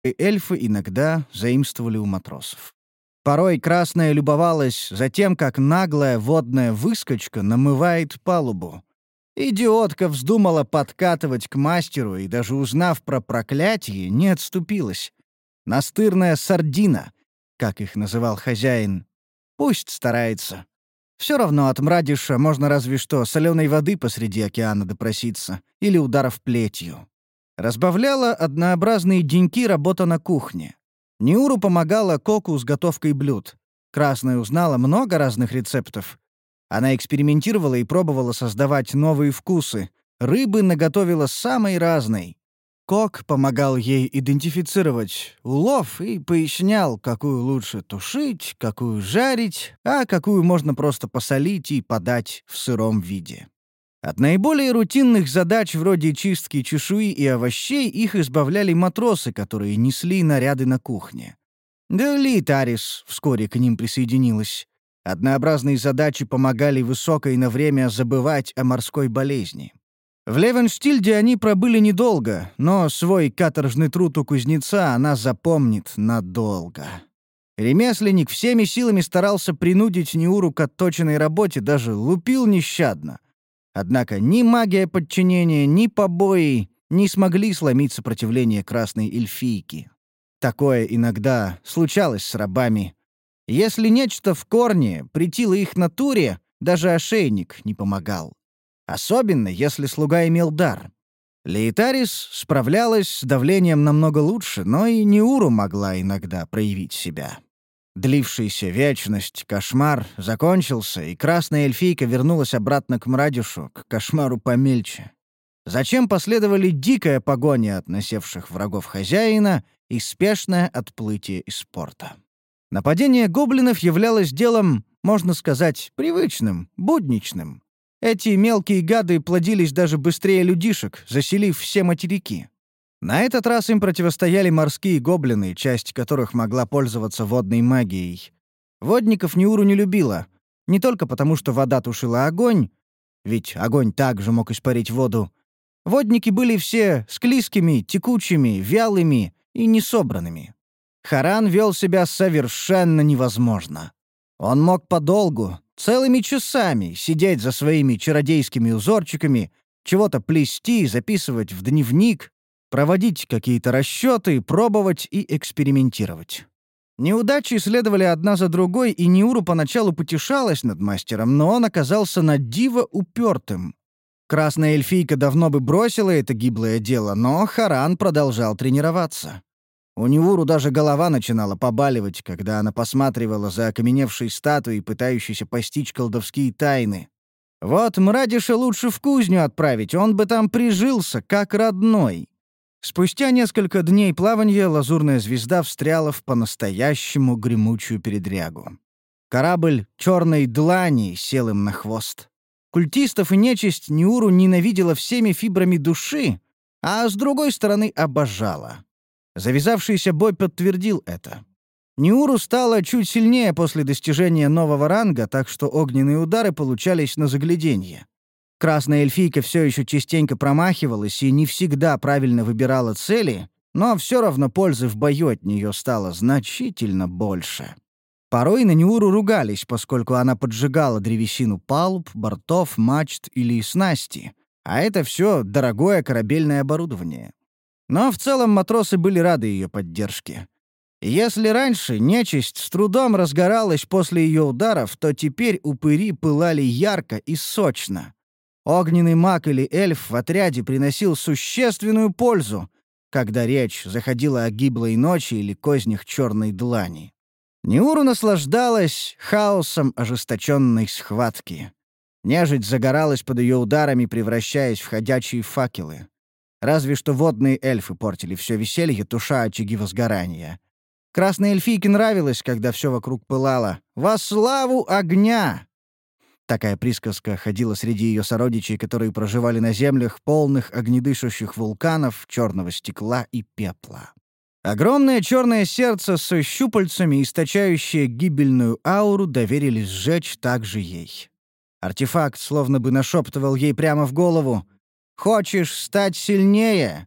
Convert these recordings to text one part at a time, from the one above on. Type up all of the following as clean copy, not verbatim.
и эльфы иногда заимствовали у матросов. Порой Красная любовалась за тем, как наглая водная выскочка намывает палубу. Идиотка вздумала подкатывать к мастеру и, даже узнав про проклятие, не отступилась. Настырная сардина, как их называл хозяин. Пусть старается. Все равно от мрадиша можно разве что соленой воды посреди океана допроситься или ударов плетью. Разбавляла однообразные деньки работа на кухне. Ниуру помогала Коку с готовкой блюд. Красная узнала много разных рецептов. Она экспериментировала и пробовала создавать новые вкусы. Рыбы наготовила самой разной. Кок помогал ей идентифицировать улов и пояснял, какую лучше тушить, какую жарить, а какую можно просто посолить и подать в сыром виде. От наиболее рутинных задач вроде чистки чешуи и овощей их избавляли матросы, которые несли наряды на кухне. Да Литарис вскоре к ним присоединилась. Однообразные задачи помогали Высокой на время забывать о морской болезни. В Левенштильде они пробыли недолго, но свой каторжный труд у кузнеца она запомнит надолго. Ремесленник всеми силами старался принудить Ниуру к отточенной работе, даже лупил нещадно. Однако ни магия подчинения, ни побои не смогли сломить сопротивление красной эльфийки. Такое иногда случалось с рабами. Если нечто в корне претило их натуре, даже ошейник не помогал. Особенно, если слуга имел дар. Лейтарис справлялась с давлением намного лучше, но и Ниуру могла иногда проявить себя. Длившийся вечность кошмар закончился, и красная эльфийка вернулась обратно к Мрадишу, к кошмару помельче. Затем последовали дикая погоня от насевших врагов хозяина и спешное отплытие из порта. Нападение гоблинов являлось делом, можно сказать, привычным, будничным. Эти мелкие гады плодились даже быстрее людишек, заселив все материки. На этот раз им противостояли морские гоблины, часть которых могла пользоваться водной магией. Водников Ниуру не любила, не только потому, что вода тушила огонь, ведь огонь также мог испарить воду. Водники были все склизкими, текучими, вялыми и несобранными. Харан вел себя совершенно невозможно. Он мог подолгу, целыми часами сидеть за своими чародейскими узорчиками, чего-то плести, записывать в дневник, проводить какие-то расчеты, пробовать и экспериментировать. Неудачи следовали одна за другой, и Ниуру поначалу потешалась над мастером, но он оказался на диво упертым. Красная эльфийка давно бы бросила это гиблое дело, но Харан продолжал тренироваться. У Ниуру даже голова начинала побаливать, когда она посматривала за окаменевшей статуей, пытающейся постичь колдовские тайны. Вот Мрадиша лучше в кузню отправить, он бы там прижился, как родной. Спустя несколько дней плавания лазурная звезда встряла в по-настоящему гремучую передрягу. Корабль черной длани сел им на хвост. Культистов и нечисть Ниуру ненавидела всеми фибрами души, а с другой стороны обожала. Завязавшийся бой подтвердил это. Ниуру стала чуть сильнее после достижения нового ранга, так что огненные удары получались на загляденье. Красная эльфийка все еще частенько промахивалась и не всегда правильно выбирала цели, но все равно пользы в бою от нее стало значительно больше. Порой на Ниуру ругались, поскольку она поджигала древесину палуб, бортов, мачт или снасти, а это все дорогое корабельное оборудование. Но в целом матросы были рады ее поддержке. Если раньше нечисть с трудом разгоралась после ее ударов, то теперь упыри пылали ярко и сочно. Огненный маг или эльф в отряде приносил существенную пользу, когда речь заходила о гиблой ночи или кознях черной длани. Ниуру наслаждалась хаосом ожесточенной схватки. Нежить загоралась под ее ударами, превращаясь в ходячие факелы. Разве что водные эльфы портили все веселье, туша очаги возгорания. Красной эльфийке нравилось, когда все вокруг пылало. «Во славу огня!» Такая присказка ходила среди ее сородичей, которые проживали на землях, полных огнедышащих вулканов, черного стекла и пепла. Огромное черное сердце со щупальцами, источающее гибельную ауру, доверили сжечь также ей. Артефакт словно бы нашептывал ей прямо в голову: «Хочешь стать сильнее?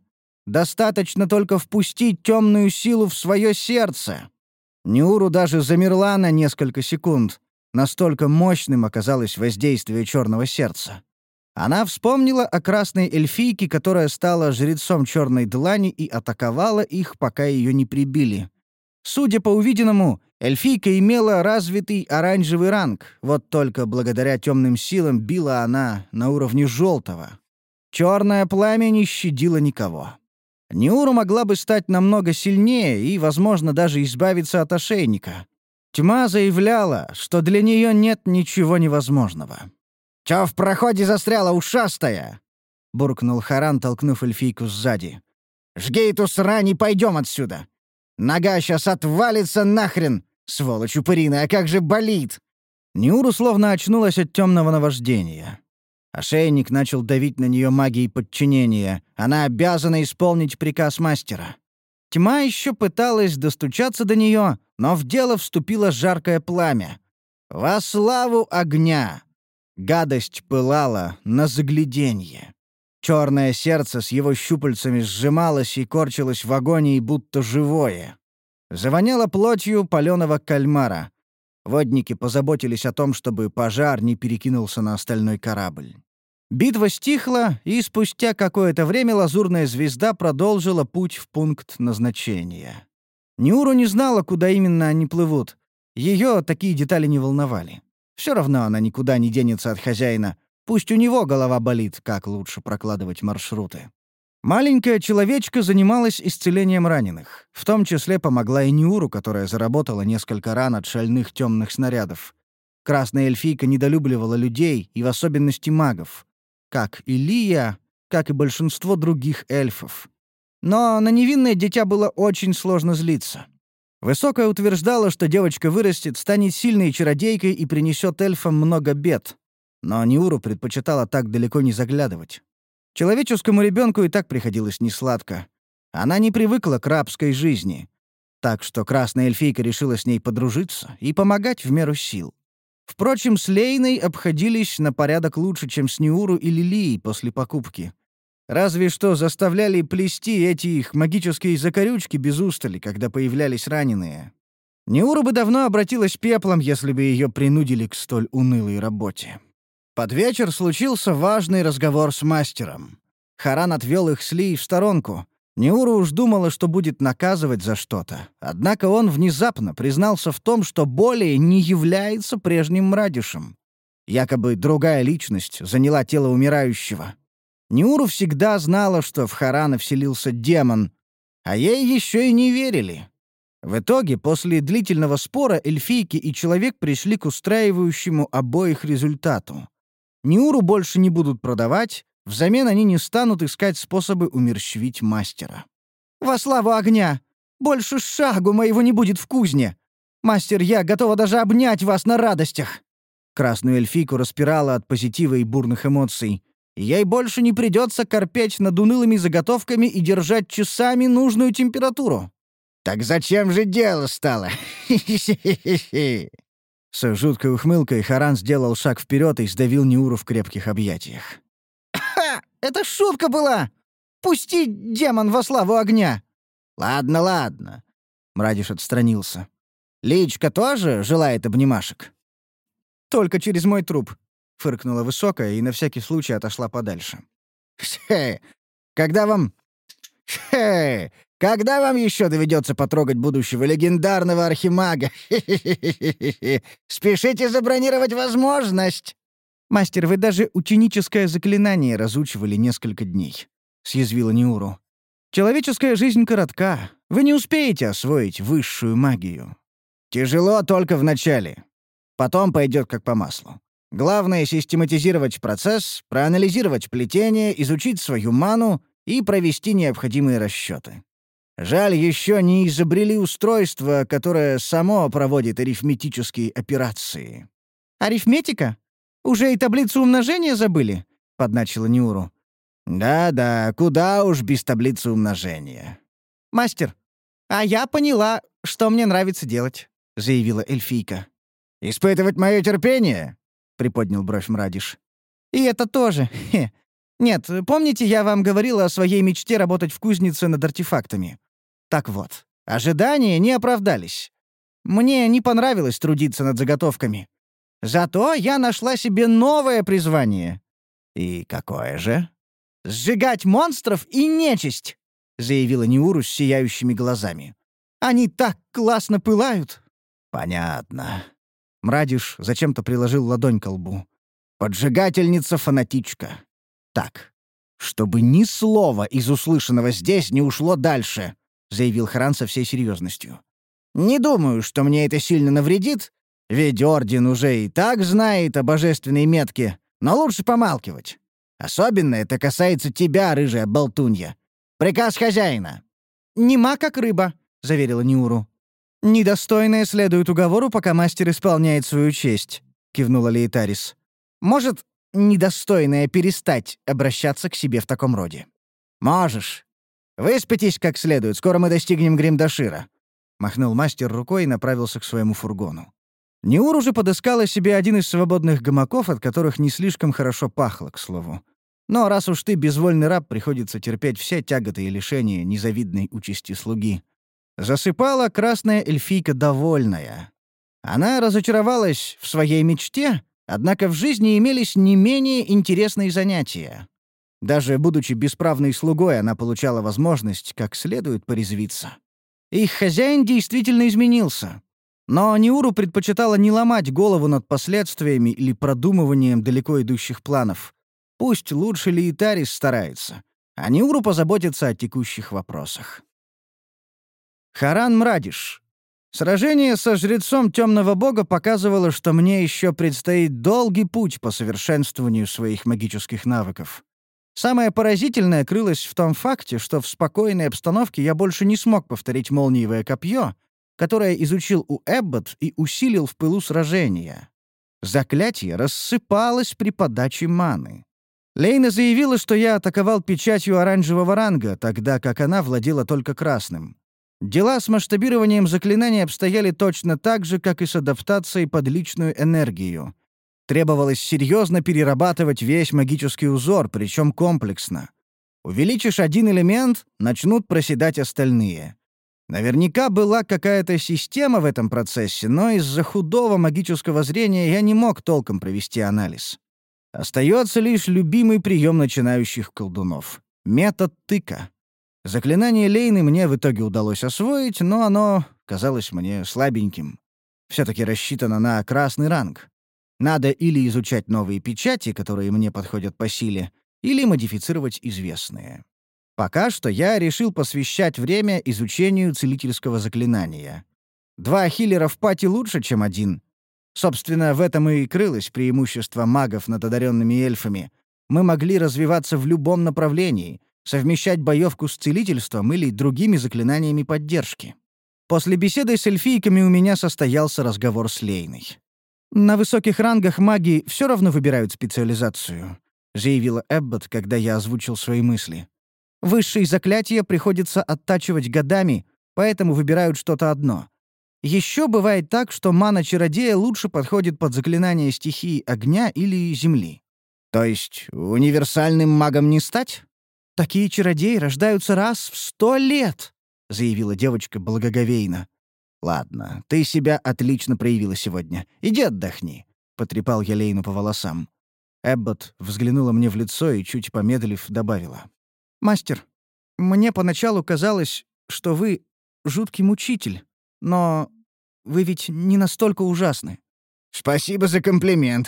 Достаточно только впустить темную силу в свое сердце. Ниуру даже замерла на несколько секунд. Настолько мощным оказалось воздействие черного сердца. Она вспомнила о красной эльфийке, которая стала жрецом черной длани и атаковала их, пока ее не прибили. Судя по увиденному, эльфийка имела развитый оранжевый ранг, вот только благодаря темным силам била она на уровне желтого. Черное пламя не щадило никого. Ниуру могла бы стать намного сильнее и, возможно, даже избавиться от ошейника. Тьма заявляла, что для нее нет ничего невозможного. «Чё в проходе застряла, ушастая?» — буркнул Харан, толкнув эльфийку сзади. «Жги эту срань и пойдем отсюда! Нога сейчас отвалится нахрен! Сволочь упыриная, как же болит!» Ниуру словно очнулась от темного наваждения. Ошейник начал давить на нее магией подчинения. Она обязана исполнить приказ мастера. Тьма еще пыталась достучаться до нее, но в дело вступило жаркое пламя. «Во славу огня!» Гадость пылала на загляденье. Черное сердце с его щупальцами сжималось и корчилось в агонии, будто живое. Завоняло плотью палёного кальмара. Водники позаботились о том, чтобы пожар не перекинулся на остальной корабль. Битва стихла, и спустя какое-то время лазурная звезда продолжила путь в пункт назначения. Ниуру не знала, куда именно они плывут. Ее такие детали не волновали. Все равно она никуда не денется от хозяина. Пусть у него голова болит, как лучше прокладывать маршруты. Маленькая человечка занималась исцелением раненых. В том числе помогла и Ниуру, которая заработала несколько ран от шальных темных снарядов. Красная эльфийка недолюбливала людей, и в особенности магов. Как и Лия, как и большинство других эльфов. Но на невинное дитя было очень сложно злиться. Высокая утверждала, что девочка вырастет, станет сильной чародейкой и принесет эльфам много бед. Но Ниуру предпочитала так далеко не заглядывать. Человеческому ребенку и так приходилось несладко. Она не привыкла к рабской жизни. Так что красная эльфийка решила с ней подружиться и помогать в меру сил. Впрочем, с Лейной обходились на порядок лучше, чем с Ниуру или Лией после покупки. Разве что заставляли плести эти их магические закорючки без устали, когда появлялись раненые. Ниуру бы давно обратилась пеплом, если бы ее принудили к столь унылой работе. Под вечер случился важный разговор с мастером. Харан отвел их с Лией в сторонку. Ниуру уж думала, что будет наказывать за что-то. Однако он внезапно признался в том, что более не является прежним Мрадишем. Якобы другая личность заняла тело умирающего. Ниуру всегда знала, что в Харана вселился демон, а ей еще и не верили. В итоге, после длительного спора, эльфийки и человек пришли к устраивающему обоих результату. Ниуру больше не будут продавать, взамен они не станут искать способы умерщвить мастера. «Во славу огня! Больше шагу моего не будет в кузне! Мастер, я готова даже обнять вас на радостях!» Красную эльфийку распирала от позитива и бурных эмоций. Ей больше не придется корпеть над унылыми заготовками и держать часами нужную температуру. «Так зачем же дело стало?» С жуткой ухмылкой Харан сделал шаг вперед и сдавил Ниуру в крепких объятиях. «Ха! Это шутка была! Пусти, демон, во славу огня!» «Ладно, ладно». Мрадиш отстранился. «Личка тоже желает обнимашек?» «Только через мой труп», — фыркнула высокая и на всякий случай отошла подальше. Когда вам... Когда вам еще доведется потрогать будущего легендарного архимага? Спешите забронировать возможность!» «Мастер, вы даже ученическое заклинание разучивали несколько дней», — съязвила Ниуру. «Человеческая жизнь коротка. Вы не успеете освоить высшую магию». «Тяжело только в начале. Потом пойдет как по маслу. Главное — систематизировать процесс, проанализировать плетение, изучить свою ману и провести необходимые расчеты. Жаль, еще не изобрели устройство, которое само проводит арифметические операции». «Арифметика? Уже и таблицу умножения забыли?» — подначила Ниуру. «Да-да, куда уж без таблицы умножения». «Мастер, а я поняла, что мне нравится делать», — заявила эльфийка. «Испытывать мое терпение?» — приподнял бровь Мрадиш. «И это тоже. Хе. Нет, помните, я вам говорила о своей мечте работать в кузнице над артефактами? Так вот, ожидания не оправдались. Мне не понравилось трудиться над заготовками. Зато я нашла себе новое призвание. И какое же? «Сжигать монстров и нечисть!» — заявила Неуру с сияющими глазами. «Они так классно пылают!» «Понятно». Мрадиш зачем-то приложил ладонь к лбу. «Поджигательница-фанатичка. Так, чтобы ни слова из услышанного здесь не ушло дальше», — заявил Харан со всей серьезностью. «Не думаю, что мне это сильно навредит, ведь Орден уже и так знает о божественной метке, но лучше помалкивать. Особенно это касается тебя, рыжая болтунья. Приказ хозяина». «Нема как рыба», — заверила Неуру. «Недостойная следует уговору, пока мастер исполняет свою честь», — кивнула Лейтарис. «Может, недостойная перестать обращаться к себе в таком роде?» «Можешь. Выспитесь как следует, скоро мы достигнем Гримдашира», — махнул мастер рукой и направился к своему фургону. Неур уже подыскала себе один из свободных гамаков, от которых не слишком хорошо пахло, к слову. Но раз уж ты безвольный раб, приходится терпеть все тяготы и лишения незавидной участи слуги. Засыпала красная эльфийка довольная. Она разочаровалась в своей мечте, однако в жизни имелись не менее интересные занятия. Даже будучи бесправной слугой, она получала возможность как следует порезвиться. Их хозяин действительно изменился. Но Неуру предпочитала не ломать голову над последствиями или продумыванием далеко идущих планов. Пусть лучше Лейтарис старается, а Неуру позаботится о текущих вопросах. Харан Мрадиш. Сражение со жрецом темного бога показывало, что мне еще предстоит долгий путь по совершенствованию своих магических навыков. Самое поразительное крылось в том факте, что в спокойной обстановке я больше не смог повторить молниевое копье, которое изучил у Эббот и усилил в пылу сражения. Заклятие рассыпалось при подаче маны. Лейна заявила, что я атаковал печатью оранжевого ранга, тогда как она владела только красным. Дела с масштабированием заклинаний обстояли точно так же, как и с адаптацией под личную энергию. Требовалось серьезно перерабатывать весь магический узор, причем комплексно. Увеличишь один элемент — начнут проседать остальные. Наверняка была какая-то система в этом процессе, но из-за худого магического зрения я не мог толком провести анализ. Остается лишь любимый прием начинающих колдунов — метод тыка. Заклинание Лейны мне в итоге удалось освоить, но оно казалось мне слабеньким. Все-таки рассчитано на красный ранг. Надо или изучать новые печати, которые мне подходят по силе, или модифицировать известные. Пока что я решил посвящать время изучению целительского заклинания. 2 хиллера в пати лучше, чем 1. Собственно, в этом и крылось преимущество магов над одаренными эльфами. Мы могли развиваться в любом направлении, совмещать боевку с целительством или другими заклинаниями поддержки. После беседы с эльфийками у меня состоялся разговор с Лейной. «На высоких рангах маги все равно выбирают специализацию», — заявила Эббот, когда я озвучил свои мысли. «Высшие заклятия приходится оттачивать годами, поэтому выбирают что-то одно. Еще бывает так, что мана чародея лучше подходит под заклинание стихии огня или земли. То есть универсальным магом не стать? Такие чародеи рождаются раз в 100 лет», — заявила девочка благоговейно. «Ладно, ты себя отлично проявила сегодня. Иди отдохни», — потрепал я Лейну по волосам. Эббот взглянула мне в лицо и, чуть помедлив, добавила. «Мастер, мне поначалу казалось, что вы жуткий мучитель, но вы ведь не настолько ужасны». «Спасибо за комплимент.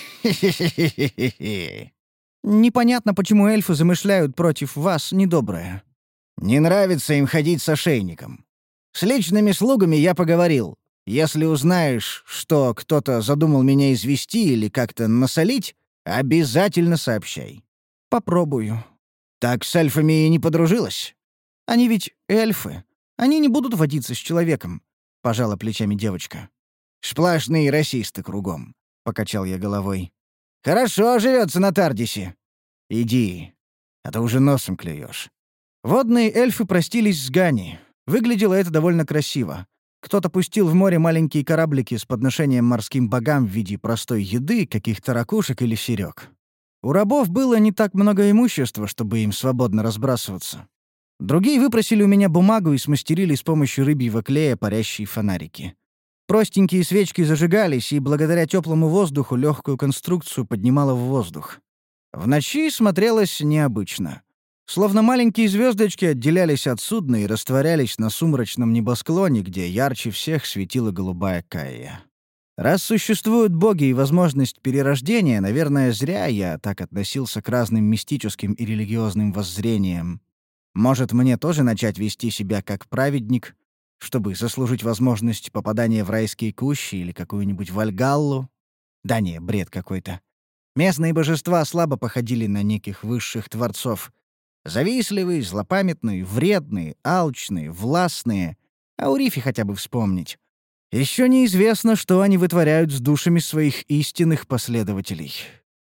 Непонятно, почему эльфы замышляют против вас недоброе. Не нравится им ходить с ошейником. С личными слугами я поговорил. Если узнаешь, что кто-то задумал меня извести или как-то насолить, обязательно сообщай». «Попробую». «Так с эльфами и не подружилась?» «Они ведь эльфы. Они не будут водиться с человеком», — пожала плечами девочка. «Сплошные расисты кругом», — покачал я головой. «Хорошо живется на Тардисе. Иди, а то уже носом клюешь». Водные эльфы простились с Гани. Выглядело это довольно красиво. Кто-то пустил в море маленькие кораблики с подношением морским богам в виде простой еды, каких-то ракушек или серёг. У рабов было не так много имущества, чтобы им свободно разбрасываться. Другие выпросили у меня бумагу и смастерили с помощью рыбьего клея парящие фонарики. Простенькие свечки зажигались, и благодаря теплому воздуху легкую конструкцию поднимало в воздух. В ночи смотрелось необычно. Словно маленькие звездочки отделялись от судна и растворялись на сумрачном небосклоне, где ярче всех светила голубая Кайя. Раз существуют боги и возможность перерождения, наверное, зря я так относился к разным мистическим и религиозным воззрениям. Может, мне тоже начать вести себя как праведник, чтобы заслужить возможность попадания в райские кущи или какую-нибудь Вальгаллу? Да не, бред какой-то. Местные божества слабо походили на неких высших творцов. Завистливые, злопамятные, вредные, алчные, властные. А у Рифи хотя бы вспомнить. Еще неизвестно, что они вытворяют с душами своих истинных последователей.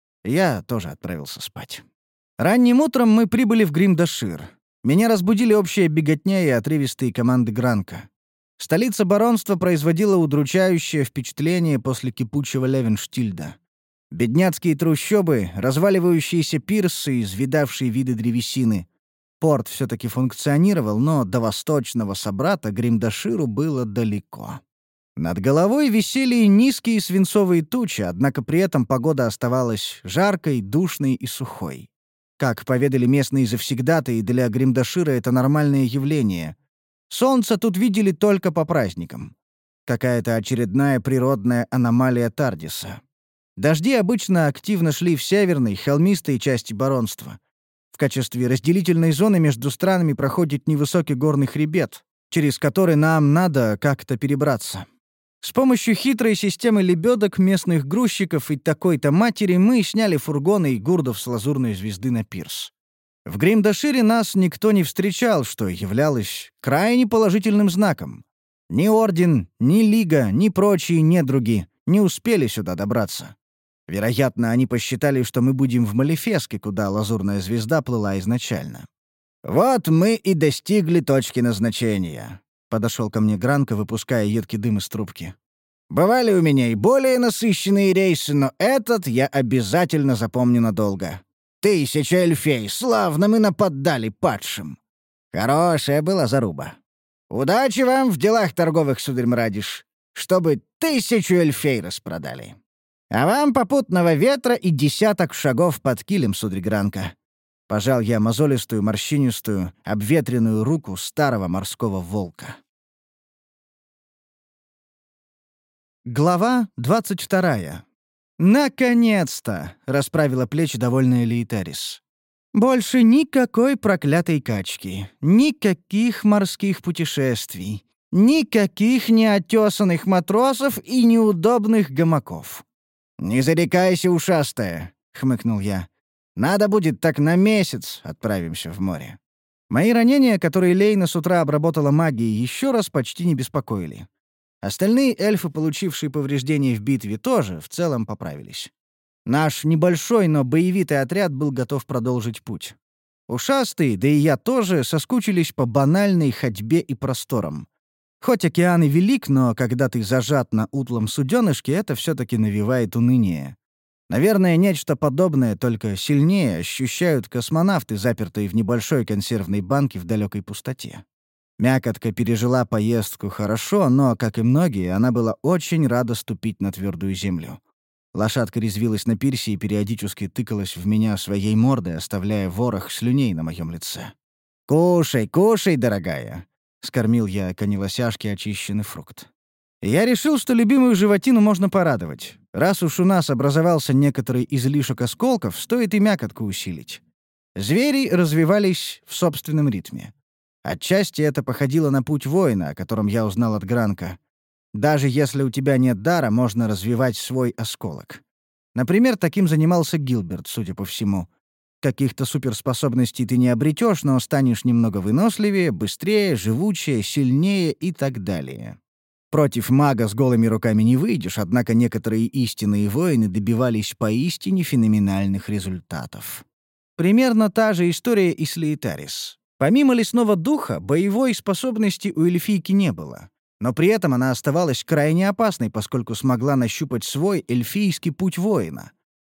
Я тоже отправился спать. Ранним утром мы прибыли в Гримдашир. Меня разбудили общая беготня и отрывистые команды Гранка. Столица баронства производила удручающее впечатление после кипучего Левенштильда. Бедняцкие трущобы, разваливающиеся пирсы, извидавшие виды древесины. Порт все-таки функционировал, но до восточного собрата Гримдаширу было далеко. Над головой висели низкие свинцовые тучи, однако при этом погода оставалась жаркой, душной и сухой. Как поведали местные завсегдатаи, для Гримдашира это нормальное явление. Солнце тут видели только по праздникам. Какая-то очередная природная аномалия Тардиса. Дожди обычно активно шли в северной, холмистой части баронства. В качестве разделительной зоны между странами проходит невысокий горный хребет, через который нам надо как-то перебраться. С помощью хитрой системы лебедок местных грузчиков и такой-то матери мы сняли фургоны и гурдов с лазурной звезды на пирс. В Гримдашире нас никто не встречал, что являлось крайне положительным знаком. Ни Орден, ни Лига, ни прочие недруги не успели сюда добраться. Вероятно, они посчитали, что мы будем в Малефеске, куда лазурная звезда плыла изначально. «Вот мы и достигли точки назначения», — подошел ко мне Гранко, выпуская едкий дым из трубки. «Бывали у меня и более насыщенные рейсы, но этот я обязательно запомню надолго. 1000 эльфей, славно мы нападали падшим. Хорошая была заруба. Удачи вам в делах торговых, сударь Мрадиш, чтобы 1000 эльфей распродали. А вам попутного ветра и 10 шагов под килем, сударь Гранко». Пожал я мозолистую, морщинистую, обветренную руку старого морского волка. Глава 22. «Наконец-то!» — расправила плечи довольная Лейтарис. «Больше никакой проклятой качки, никаких морских путешествий, никаких неотесанных матросов и неудобных гамаков». «Не зарекайся, ушастая!» — хмыкнул я. «Надо будет, так на месяц отправимся в море». Мои ранения, которые Лейна с утра обработала магией, еще раз почти не беспокоили. Остальные эльфы, получившие повреждения в битве, тоже в целом поправились. Наш небольшой, но боевитый отряд был готов продолжить путь. Ушастые, да и я тоже, соскучились по банальной ходьбе и просторам. Хоть океан и велик, но когда ты зажат на утлом суденышке, это все-таки навевает уныние. Наверное, нечто подобное, только сильнее, ощущают космонавты, запертые в небольшой консервной банке в далекой пустоте. Мякотка пережила поездку хорошо, но, как и многие, она была очень рада ступить на твердую землю. Лошадка резвилась на пирсе и периодически тыкалась в меня своей мордой, оставляя ворох слюней на моем лице. «Кушай, кушай, дорогая!» — скормил я конелосяшке очищенный фрукт. Я решил, что любимую животину можно порадовать. Раз уж у нас образовался некоторый излишек осколков, стоит и мякотку усилить. Звери развивались в собственном ритме. Отчасти это походило на путь воина, о котором я узнал от Гранка. Даже если у тебя нет дара, можно развивать свой осколок. Например, таким занимался Гилберт, судя по всему. Каких-то суперспособностей ты не обретешь, но станешь немного выносливее, быстрее, живучее, сильнее и так далее. Против мага с голыми руками не выйдешь, однако некоторые истинные воины добивались поистине феноменальных результатов. Примерно та же история и с Лейтарис. Помимо лесного духа, боевой способности у эльфийки не было. Но при этом она оставалась крайне опасной, поскольку смогла нащупать свой эльфийский путь воина.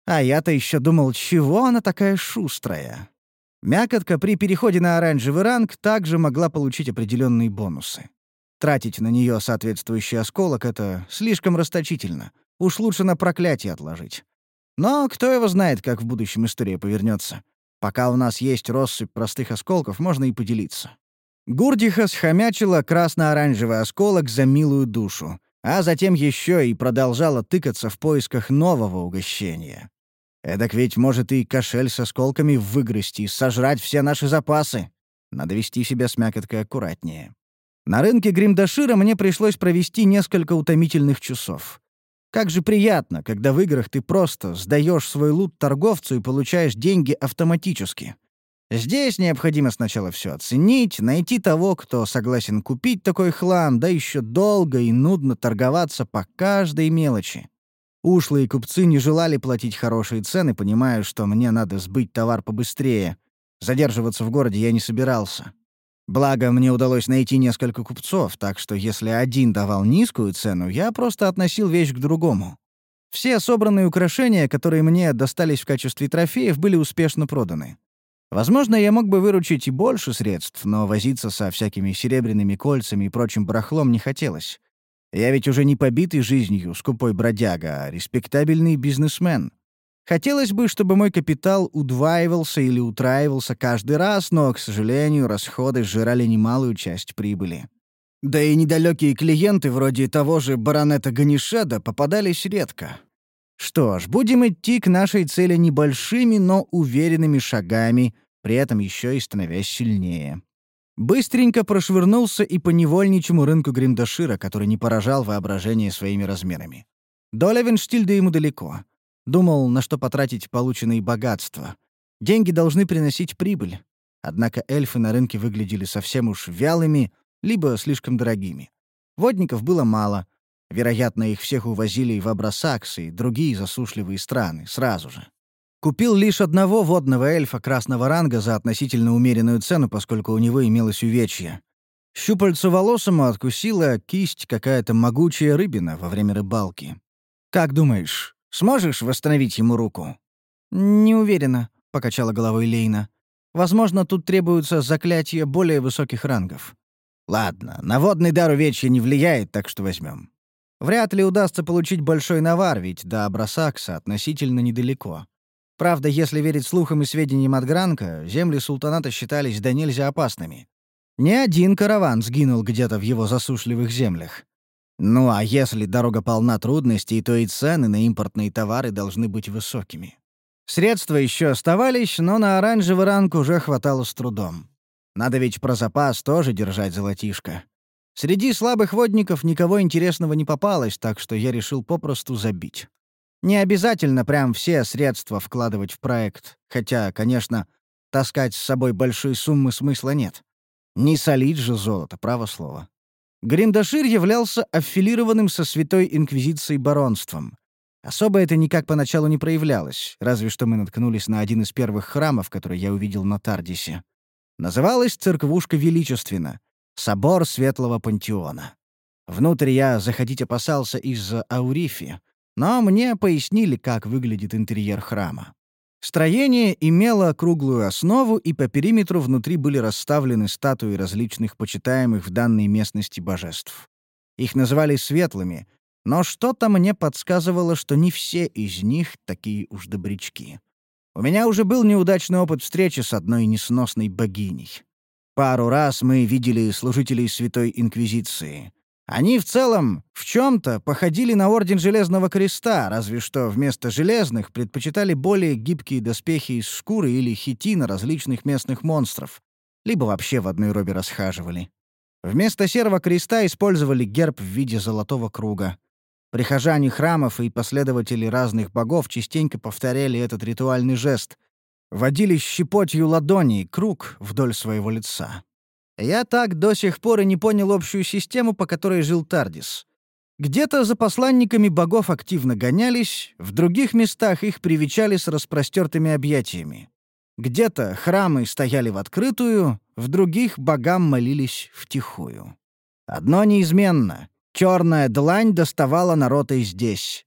А я-то еще думал, чего она такая шустрая. Мякотка при переходе на оранжевый ранг также могла получить определенные бонусы. Тратить на нее соответствующий осколок — это слишком расточительно. Уж лучше на проклятие отложить. Но кто его знает, как в будущем история повернется. Пока у нас есть россыпь простых осколков, можно и поделиться. Гурдиха схомячила красно-оранжевый осколок за милую душу, а затем еще и продолжала тыкаться в поисках нового угощения. Эдак ведь может и кошель с осколками выгрызти, сожрать все наши запасы. Надо вести себя с мякоткой аккуратнее. На рынке Гримдашира мне пришлось провести несколько утомительных часов. Как же приятно, когда в играх ты просто сдаешь свой лут торговцу и получаешь деньги автоматически. Здесь необходимо сначала все оценить, найти того, кто согласен купить такой хлам, да еще долго и нудно торговаться по каждой мелочи. Ушлые купцы не желали платить хорошие цены, понимая, что мне надо сбыть товар побыстрее. Задерживаться в городе я не собирался. Благо, мне удалось найти несколько купцов, так что если один давал низкую цену, я просто относил вещь к другому. Все собранные украшения, которые мне достались в качестве трофеев, были успешно проданы. Возможно, я мог бы выручить и больше средств, но возиться со всякими серебряными кольцами и прочим барахлом не хотелось. Я ведь уже не побитый жизнью скупой бродяга, а респектабельный бизнесмен. Хотелось бы, чтобы мой капитал удваивался или утраивался каждый раз, но, к сожалению, расходы сжирали немалую часть прибыли. Да и недалекие клиенты, вроде того же баронета Ганишеда, попадались редко. Что ж, будем идти к нашей цели небольшими, но уверенными шагами, при этом еще и становясь сильнее. Быстренько прошвырнулся и по невольничьему рынку Гримдашира, который не поражал воображение своими размерами. До Левенштильда ему далеко. Думал, на что потратить полученные богатства. Деньги должны приносить прибыль. Однако эльфы на рынке выглядели совсем уж вялыми, либо слишком дорогими. Водников было мало. Вероятно, их всех увозили в Абрасакс и другие засушливые страны сразу же. Купил лишь одного водного эльфа красного ранга за относительно умеренную цену, поскольку у него имелось увечье. Щупальцеволосому откусила кисть какая-то могучая рыбина во время рыбалки. «Как думаешь, сможешь восстановить ему руку?» «Не уверена», — покачала головой Лейна. «Возможно, тут требуются заклятия более высоких рангов». «Ладно, на водный дар увечья не влияет, так что возьмем. Вряд ли удастся получить большой навар, ведь до Абрасакса относительно недалеко. Правда, если верить слухам и сведениям от Гранка, земли султаната считались да нельзя опасными. Ни один караван сгинул где-то в его засушливых землях. Ну а если дорога полна трудностей, то и цены на импортные товары должны быть высокими. Средства еще оставались, но на оранжевый ранг уже хватало с трудом. Надо ведь про запас тоже держать золотишко. Среди слабых водников никого интересного не попалось, так что я решил попросту забить. Не обязательно прям все средства вкладывать в проект, хотя, конечно, таскать с собой большие суммы смысла нет. Не солить же золото, право слово. Гримдашир являлся аффилированным со Святой Инквизицией баронством. Особо это никак поначалу не проявлялось, разве что мы наткнулись на один из первых храмов, который я увидел на Тардисе. Называлась церквушка величественно — Собор Светлого Пантеона. Внутрь я заходить опасался из-за аурифи, но мне пояснили, как выглядит интерьер храма. Строение имело круглую основу, и по периметру внутри были расставлены статуи различных почитаемых в данной местности божеств. Их называли светлыми, но что-то мне подсказывало, что не все из них такие уж добрячки. У меня уже был неудачный опыт встречи с одной несносной богиней. Пару раз мы видели служителей Святой Инквизиции. Они в целом в чем-то походили на Орден Железного Креста, разве что вместо железных предпочитали более гибкие доспехи из шкуры или хитина различных местных монстров, либо вообще в одной робе расхаживали. Вместо серого креста использовали герб в виде золотого круга. Прихожане храмов и последователи разных богов частенько повторяли этот ритуальный жест, водили щепотью ладоней круг вдоль своего лица. Я так до сих пор и не понял общую систему, по которой жил Тардис. Где-то за посланниками богов активно гонялись, в других местах их привечали с распростертыми объятиями. Где-то храмы стояли в открытую, в других богам молились втихую. Одно неизменно — черная длань доставала народ и здесь.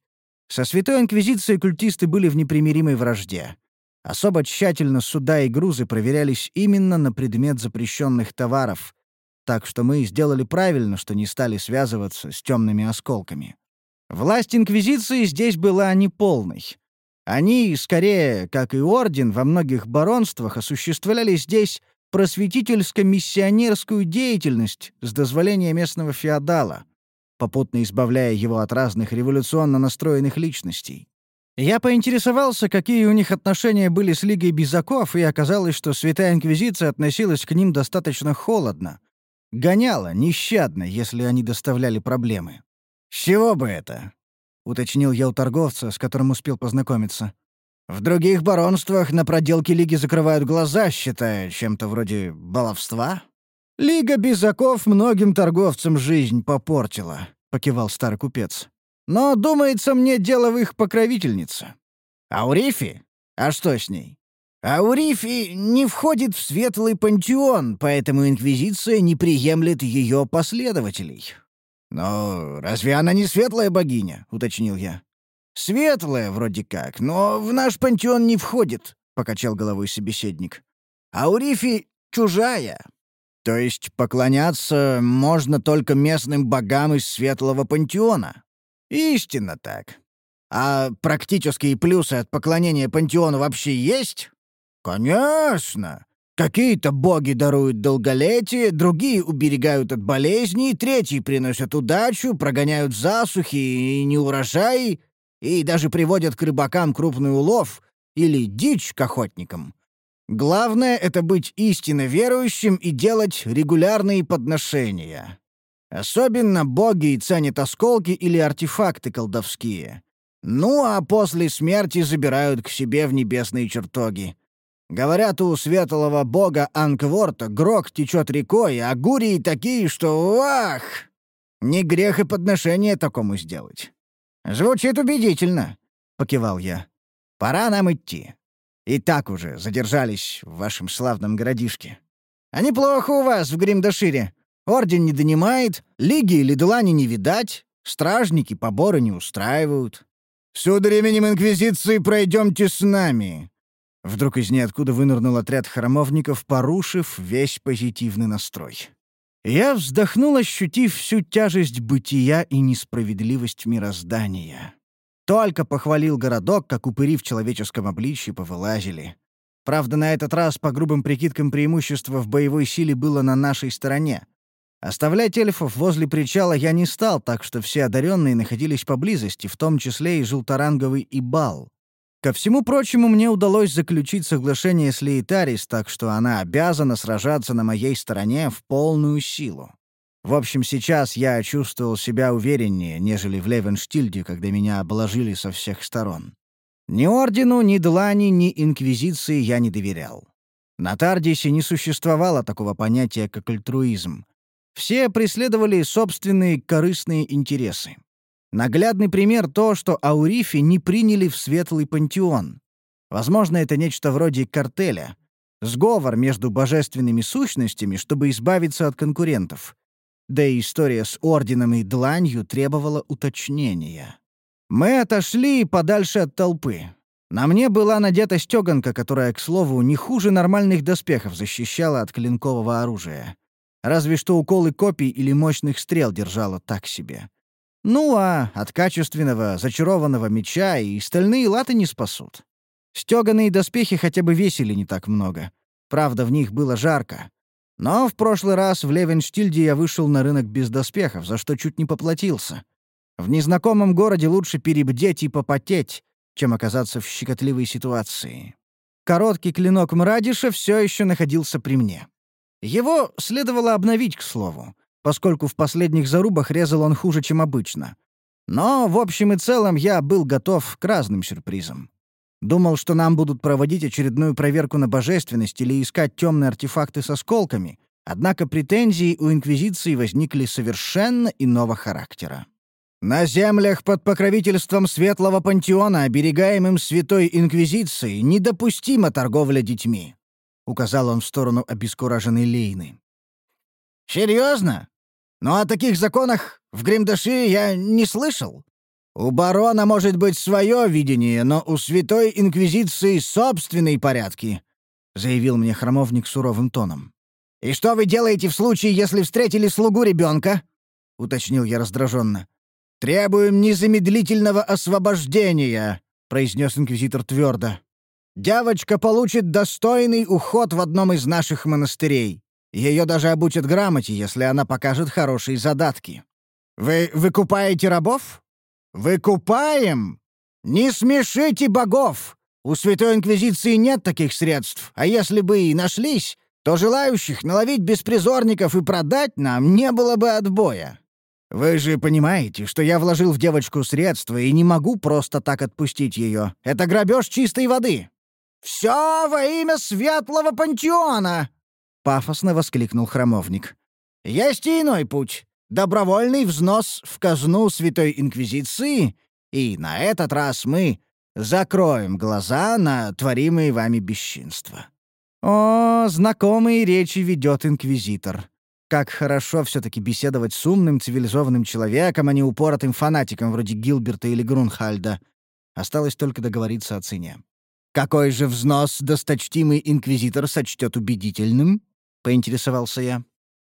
Со Святой Инквизицией культисты были в непримиримой вражде. Особо тщательно суда и грузы проверялись именно на предмет запрещенных товаров, так что мы сделали правильно, что не стали связываться с темными осколками. Власть Инквизиции здесь была неполной. Они, скорее, как и Орден, во многих баронствах осуществляли здесь просветительско-миссионерскую деятельность с дозволения местного феодала, попутно избавляя его от разных революционно настроенных личностей. Я поинтересовался, какие у них отношения были с Лигой Безаков, и оказалось, что Святая Инквизиция относилась к ним достаточно холодно. Гоняла нещадно, если они доставляли проблемы. «С чего бы это?» — уточнил я у торговца, с которым успел познакомиться. «В других баронствах на проделки Лиги закрывают глаза, считая чем-то вроде баловства». «Лига Безаков многим торговцам жизнь попортила», — покивал старый купец. «Но, думается мне, дело в их покровительнице». «Аурифи? А что с ней?» «Аурифи не входит в светлый пантеон, поэтому Инквизиция не приемлет ее последователей». «Но разве она не светлая богиня?» — уточнил я. «Светлая вроде как, но в наш пантеон не входит», — покачал головой собеседник. «Аурифи чужая». «То есть поклоняться можно только местным богам из светлого пантеона?» «Истинно так. А практические плюсы от поклонения пантеону вообще есть?» «Конечно! Какие-то боги даруют долголетие, другие уберегают от болезней, третьи приносят удачу, прогоняют засухи и неурожаи, и даже приводят к рыбакам крупный улов или дичь к охотникам. Главное — это быть истинно верующим и делать регулярные подношения. Особенно боги ценят осколки или артефакты колдовские. Ну а после смерти забирают к себе в небесные чертоги. Говорят, у светлого бога Анкворта грок течет рекой, а гурии такие, что ах! Не грех и подношение такому сделать. «Звучит убедительно», — покивал я. «Пора нам идти. И так уже задержались в вашем славном городишке. А неплохо у вас в Гримдашире. Орден не донимает, лиги или длани не видать, стражники поборы не устраивают. Сударь, именем Инквизиции пройдемте с нами». Вдруг из ниоткуда вынырнул отряд храмовников, порушив весь позитивный настрой. Я вздохнул, ощутив всю тяжесть бытия и несправедливость мироздания. Только похвалил городок, как упыри в человеческом обличье повылазили. Правда, на этот раз, по грубым прикидкам, преимущество в боевой силе было на нашей стороне. Оставлять эльфов возле причала я не стал, так что все одаренные находились поблизости, в том числе и желторанговый Ибал. Ко всему прочему, мне удалось заключить соглашение с Лейтарис, так что она обязана сражаться на моей стороне в полную силу. В общем, сейчас я чувствовал себя увереннее, нежели в Левенштильде, когда меня обложили со всех сторон. Ни Ордену, ни Длани, ни Инквизиции я не доверял. На Тардисе не существовало такого понятия, как альтруизм. Все преследовали собственные корыстные интересы. Наглядный пример — то, что Аурифи не приняли в Светлый Пантеон. Возможно, это нечто вроде картеля. Сговор между божественными сущностями, чтобы избавиться от конкурентов. Да и история с Орденом и Дланью требовала уточнения. Мы отошли подальше от толпы. На мне была надета стёганка, которая, к слову, не хуже нормальных доспехов защищала от клинкового оружия. Разве что уколы копий или мощных стрел держала так себе. Ну а от качественного зачарованного меча и стальные латы не спасут. Стёганые доспехи хотя бы весили не так много. Правда, в них было жарко. Но в прошлый раз в Левенштильде я вышел на рынок без доспехов, за что чуть не поплатился. В незнакомом городе лучше перебдеть и попотеть, чем оказаться в щекотливой ситуации. Короткий клинок Мрадиша все еще находился при мне. Его следовало обновить, к слову, поскольку в последних зарубах резал он хуже, чем обычно. Но, в общем и целом, я был готов к разным сюрпризам. Думал, что нам будут проводить очередную проверку на божественность или искать темные артефакты с осколками, однако претензии у Инквизиции возникли совершенно иного характера. «На землях под покровительством Светлого Пантеона, оберегаемым Святой Инквизицией, недопустима торговля детьми», — указал он в сторону обескураженной Лейны. «Серьезно? Ну о таких законах в Гримдашире я не слышал. «У барона может быть свое видение, но у Святой Инквизиции собственные порядки», — заявил мне храмовник суровым тоном. «И что вы делаете в случае, если встретили слугу ребенка?» — уточнил я раздраженно. «Требуем незамедлительного освобождения», — произнес инквизитор твердо. «Девочка получит достойный уход в одном из наших монастырей. Ее даже обучат грамоте, если она покажет хорошие задатки». «Вы выкупаете рабов?» «Выкупаем? Не смешите богов! У Святой Инквизиции нет таких средств, а если бы и нашлись, то желающих наловить беспризорников и продать нам не было бы отбоя. Вы же понимаете, что я вложил в девочку средства и не могу просто так отпустить ее. Это грабеж чистой воды». «Все во имя светлого пантеона!» — пафосно воскликнул храмовник. «Есть и иной путь. Добровольный взнос в казну Святой Инквизиции, и на этот раз мы закроем глаза на творимые вами бесчинства». О, знакомые речи ведет инквизитор. Как хорошо все-таки беседовать с умным, цивилизованным человеком, а не упоротым фанатиком вроде Гилберта или Грунхальда. Осталось только договориться о цене. «Какой же взнос досточтимый инквизитор сочтет убедительным?» — поинтересовался я.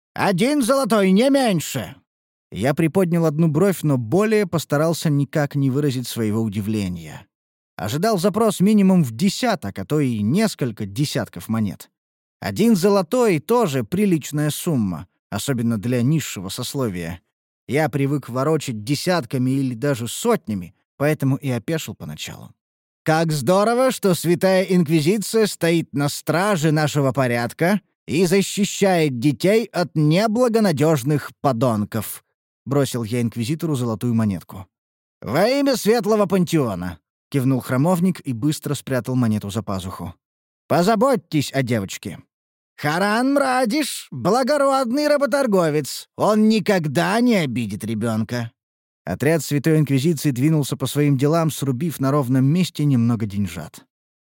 «1 золотой, не меньше!» Я приподнял одну бровь, но более постарался никак не выразить своего удивления. Ожидал запрос минимум в десяток, а то и несколько десятков монет. 1 золотой — тоже приличная сумма, особенно для низшего сословия. Я привык ворочать десятками или даже сотнями, поэтому и опешил поначалу. «Как здорово, что Святая Инквизиция стоит на страже нашего порядка и защищает детей от неблагонадежных подонков», — бросил я инквизитору золотую монетку. «Во имя Светлого Пантеона», — кивнул храмовник и быстро спрятал монету за пазуху. «Позаботьтесь о девочке». «Харан Мрадиш — благородный работорговец. Он никогда не обидит ребенка». Отряд Святой Инквизиции двинулся по своим делам, срубив на ровном месте немного деньжат.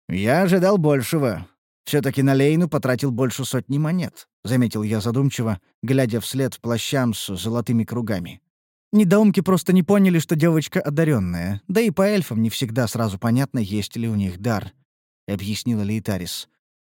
Я ожидал большего. Все-таки на Лейну потратил больше 100 монет, — заметил я задумчиво, глядя вслед плащам с золотыми кругами. Недоумки просто не поняли, что девочка одаренная, да и по эльфам не всегда сразу понятно, есть ли у них дар, — объяснила Лейтарис.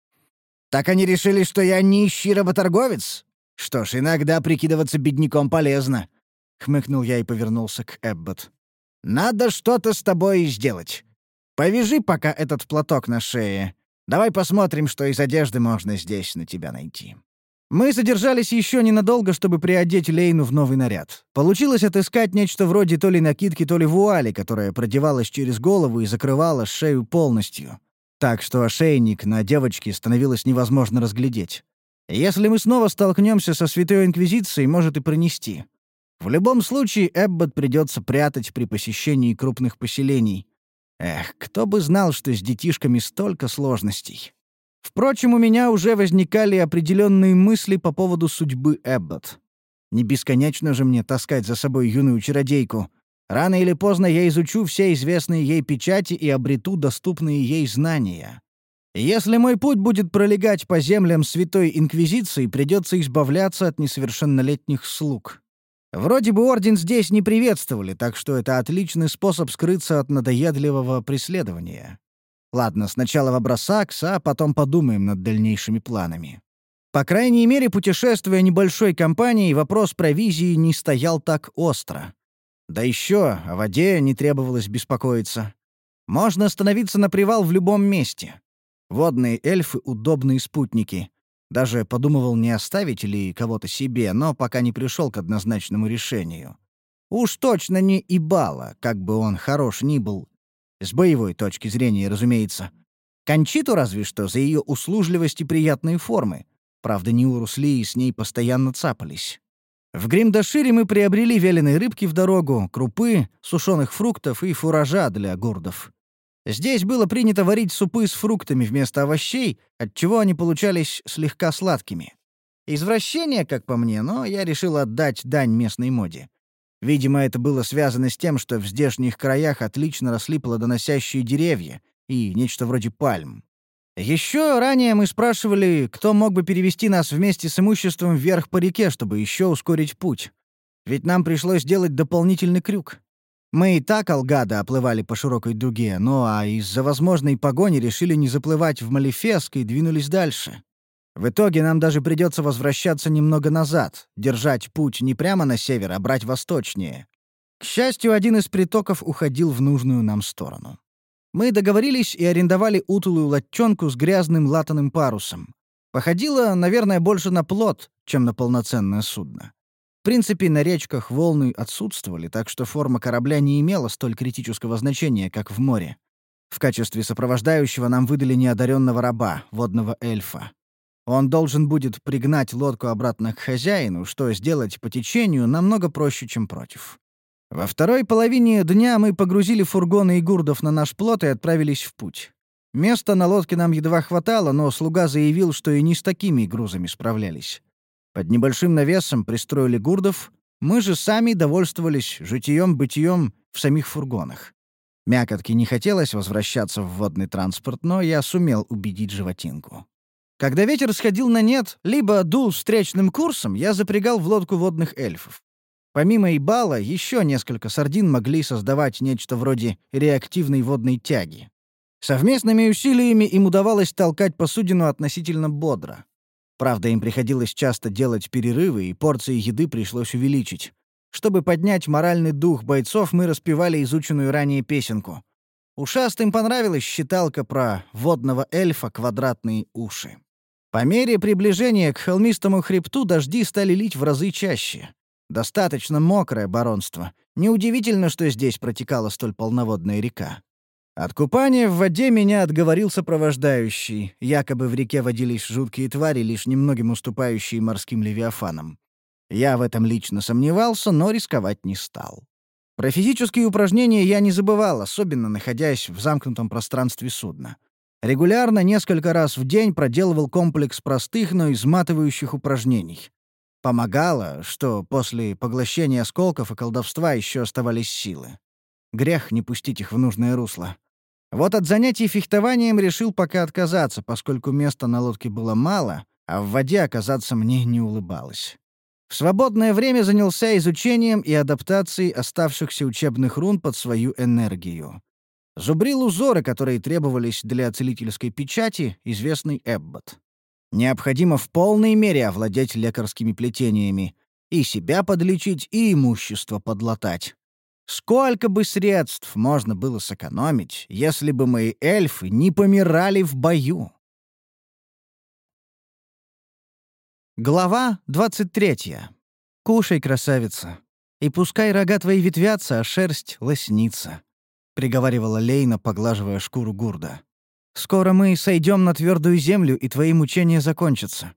«Так они решили, что я нищий работорговец? Что ж, иногда прикидываться бедняком полезно», — хмыкнул я и повернулся к Эббот. «Надо что-то с тобой сделать. Повяжи пока этот платок на шее. Давай посмотрим, что из одежды можно здесь на тебя найти». Мы задержались еще ненадолго, чтобы приодеть Лейну в новый наряд. Получилось отыскать нечто вроде то ли накидки, то ли вуали, которая продевалась через голову и закрывала шею полностью. Так что ошейник на девочке становилось невозможно разглядеть. Если мы снова столкнемся со Святой Инквизицией, может и пронести. В любом случае, Эббот придется прятать при посещении крупных поселений. Эх, кто бы знал, что с детишками столько сложностей. Впрочем, у меня уже возникали определенные мысли по поводу судьбы Эббот. Не бесконечно же мне таскать за собой юную чародейку. Рано или поздно я изучу все известные ей печати и обрету доступные ей знания. Если мой путь будет пролегать по землям Святой Инквизиции, придется избавляться от несовершеннолетних слуг. Вроде бы орден здесь не приветствовали, так что это отличный способ скрыться от надоедливого преследования. Ладно, сначала в Абрасакс, а потом подумаем над дальнейшими планами. По крайней мере, путешествуя небольшой компанией, вопрос провизии не стоял так остро. Да еще о воде не требовалось беспокоиться. Можно остановиться на привал в любом месте. Водные эльфы — удобные спутники. Даже подумывал, не оставить ли кого-то себе, но пока не пришел к однозначному решению. Уж точно не Ибала, как бы он хорош ни был. С боевой точки зрения, разумеется. Кончиту разве что за ее услужливость и приятные формы. Правда, Ниурус Лии с ней постоянно цапались. В Гримдашире мы приобрели вяленые рыбки в дорогу, крупы, сушеных фруктов и фуража для гурдов. Здесь было принято варить супы с фруктами вместо овощей, отчего они получались слегка сладкими. Извращение, как по мне, но я решил отдать дань местной моде. Видимо, это было связано с тем, что в здешних краях отлично росли плодоносящие деревья и нечто вроде пальм. Еще ранее мы спрашивали, кто мог бы перевести нас вместе с имуществом вверх по реке, чтобы еще ускорить путь. Ведь нам пришлось делать дополнительный крюк. Мы и так Алгада оплывали по широкой дуге, ну а из-за возможной погони решили не заплывать в Малефеск и двинулись дальше. В итоге нам даже придется возвращаться немного назад, держать путь не прямо на север, а брать восточнее. К счастью, один из притоков уходил в нужную нам сторону. Мы договорились и арендовали утулую лодчонку с грязным латаным парусом. Походило, наверное, больше на плот, чем на полноценное судно. В принципе, на речках волны отсутствовали, так что форма корабля не имела столь критического значения, как в море. В качестве сопровождающего нам выдали неодаренного раба, водного эльфа. Он должен будет пригнать лодку обратно к хозяину, что сделать по течению намного проще, чем против. Во второй половине дня мы погрузили фургоны и гурдов на наш плот и отправились в путь. Места на лодке нам едва хватало, но слуга заявил, что и не с такими грузами справлялись. Под небольшим навесом пристроили гурдов, мы же сами довольствовались житием-бытием в самих фургонах. Мякотке не хотелось возвращаться в водный транспорт, но я сумел убедить животинку. Когда ветер сходил на нет, либо дул встречным курсом, я запрягал в лодку водных эльфов. Помимо Ибала, еще несколько сардин могли создавать нечто вроде реактивной водной тяги. Совместными усилиями им удавалось толкать посудину относительно бодро. Правда, им приходилось часто делать перерывы, и порции еды пришлось увеличить. Чтобы поднять моральный дух бойцов, мы распевали изученную ранее песенку. Ушастым понравилась считалка про водного эльфа «Квадратные уши». По мере приближения к холмистому хребту дожди стали лить в разы чаще. Достаточно мокрое баронство. Неудивительно, что здесь протекала столь полноводная река. От купания в воде меня отговорил сопровождающий. Якобы в реке водились жуткие твари, лишь немногим уступающие морским левиафанам. Я в этом лично сомневался, но рисковать не стал. Про физические упражнения я не забывал, особенно находясь в замкнутом пространстве судна. Регулярно, несколько раз в день проделывал комплекс простых, но изматывающих упражнений. Помогало, что после поглощения осколков и колдовства еще оставались силы. Грех не пустить их в нужное русло. Вот от занятий фехтованием решил пока отказаться, поскольку места на лодке было мало, а в воде оказаться мне не улыбалось. В свободное время занялся изучением и адаптацией оставшихся учебных рун под свою энергию. Зубрил узоры, которые требовались для целительской печати, известный Эббот. Необходимо в полной мере овладеть лекарскими плетениями, и себя подлечить, и имущество подлатать. Сколько бы средств можно было сэкономить, если бы мои эльфы не помирали в бою? Глава 23. «Кушай, красавица, и пускай рога твои ветвятся, а шерсть лоснится», — приговаривала Лейна, поглаживая шкуру гурда. «Скоро мы сойдем на твердую землю, и твои мучения закончатся.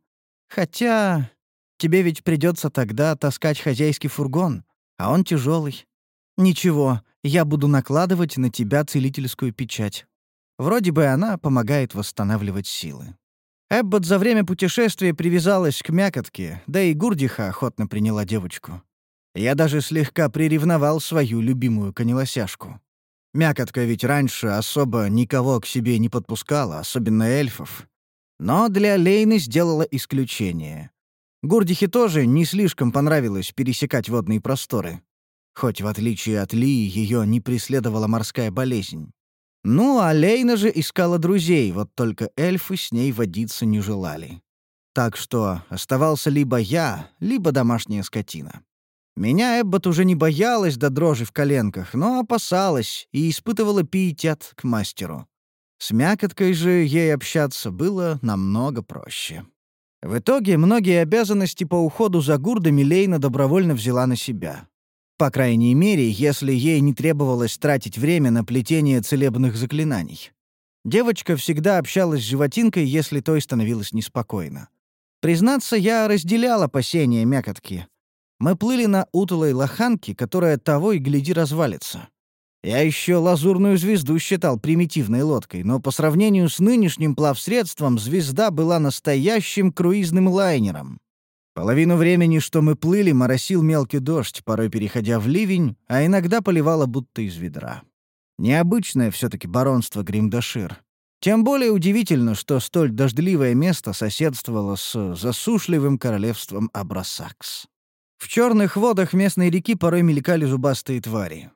Хотя тебе ведь придется тогда таскать хозяйский фургон, а он тяжелый. Ничего, я буду накладывать на тебя целительскую печать. Вроде бы она помогает восстанавливать силы». Эббот за время путешествия привязалась к мякотке, да и Гурдиха охотно приняла девочку. Я даже слегка приревновал свою любимую конелосяшку. Мякотка ведь раньше особо никого к себе не подпускала, особенно эльфов. Но для Лейны сделала исключение. Гурдихе тоже не слишком понравилось пересекать водные просторы. Хоть, в отличие от Лии, ее не преследовала морская болезнь. Ну, а Лейна же искала друзей, вот только эльфы с ней водиться не желали. Так что оставался либо я, либо домашняя скотина. Меня Эббот уже не боялась до дрожи в коленках, но опасалась и испытывала пиетет к мастеру. С мякоткой же ей общаться было намного проще. В итоге многие обязанности по уходу за гурдами Лейна добровольно взяла на себя. По крайней мере, если ей не требовалось тратить время на плетение целебных заклинаний. Девочка всегда общалась с животинкой, если той становилось неспокойно. Признаться, я разделял опасения мякотки. Мы плыли на утулой лоханке, которая того и гляди развалится. Я еще лазурную звезду считал примитивной лодкой, но по сравнению с нынешним плавсредством звезда была настоящим круизным лайнером. Половину времени, что мы плыли, моросил мелкий дождь, порой переходя в ливень, а иногда поливало будто из ведра. Необычное все-таки баронство Гримдашир. Тем более удивительно, что столь дождливое место соседствовало с засушливым королевством Абрасакс. В черных водах местной реки порой мелькали зубастые твари.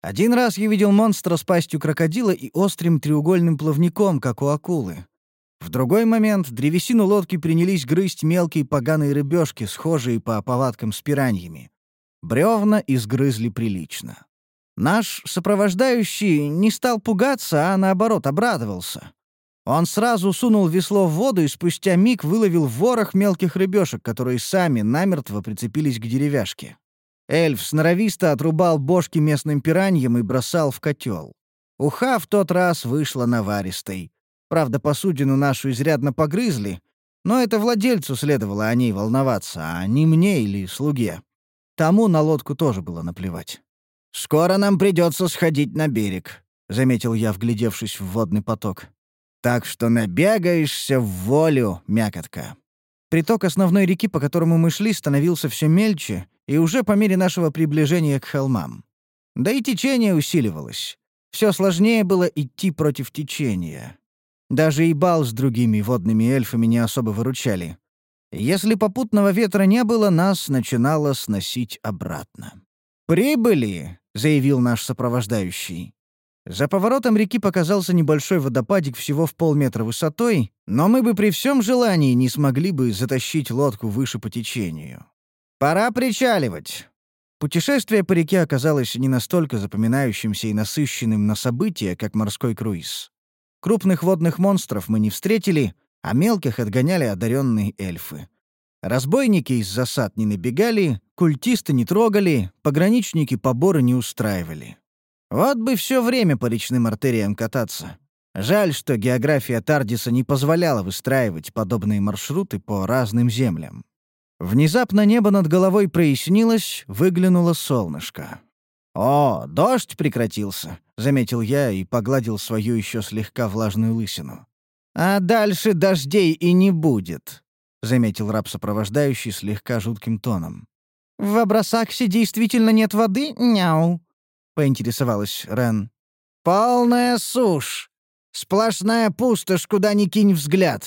Один раз я видел монстра с пастью крокодила и острым треугольным плавником, как у акулы. В другой момент древесину лодки принялись грызть мелкие поганые рыбешки, схожие по повадкам с пираньями. Бревна изгрызли прилично. Наш сопровождающий не стал пугаться, а наоборот обрадовался. Он сразу сунул весло в воду и спустя миг выловил ворох мелких рыбешек, которые сами намертво прицепились к деревяшке. Эльф сноровисто отрубал бошки местным пираньям и бросал в котел. Уха в тот раз вышла наваристой. Правда, посудину нашу изрядно погрызли, но это владельцу следовало о ней волноваться, а не мне или слуге. Тому на лодку тоже было наплевать. «Скоро нам придется сходить на берег», — заметил я, вглядевшись в водный поток. «Так что набегаешься в волю, мякотка». Приток основной реки, по которому мы шли, становился все мельче, и уже по мере нашего приближения к холмам. Да и течение усиливалось. Все сложнее было идти против течения. Даже Ибал с другими водными эльфами не особо выручали. Если попутного ветра не было, нас начинало сносить обратно. «Прибыли!» — заявил наш сопровождающий. За поворотом реки показался небольшой водопадик всего в полметра высотой, но мы бы при всем желании не смогли бы затащить лодку выше по течению. «Пора причаливать!» Путешествие по реке оказалось не настолько запоминающимся и насыщенным на события, как морской круиз. Крупных водных монстров мы не встретили, а мелких отгоняли одаренные эльфы. Разбойники из засад не набегали, культисты не трогали, пограничники поборы не устраивали. Вот бы все время по речным артериям кататься. Жаль, что география Тардиса не позволяла выстраивать подобные маршруты по разным землям. Внезапно небо над головой прояснилось, выглянуло солнышко. «О, дождь прекратился», — заметил я и погладил свою еще слегка влажную лысину. «А дальше дождей и не будет», — заметил раб-сопровождающий слегка жутким тоном. «В Абрасаксе действительно нет воды, няу?» — поинтересовалась Рен. «Полная сушь! Сплошная пустошь, куда ни кинь взгляд.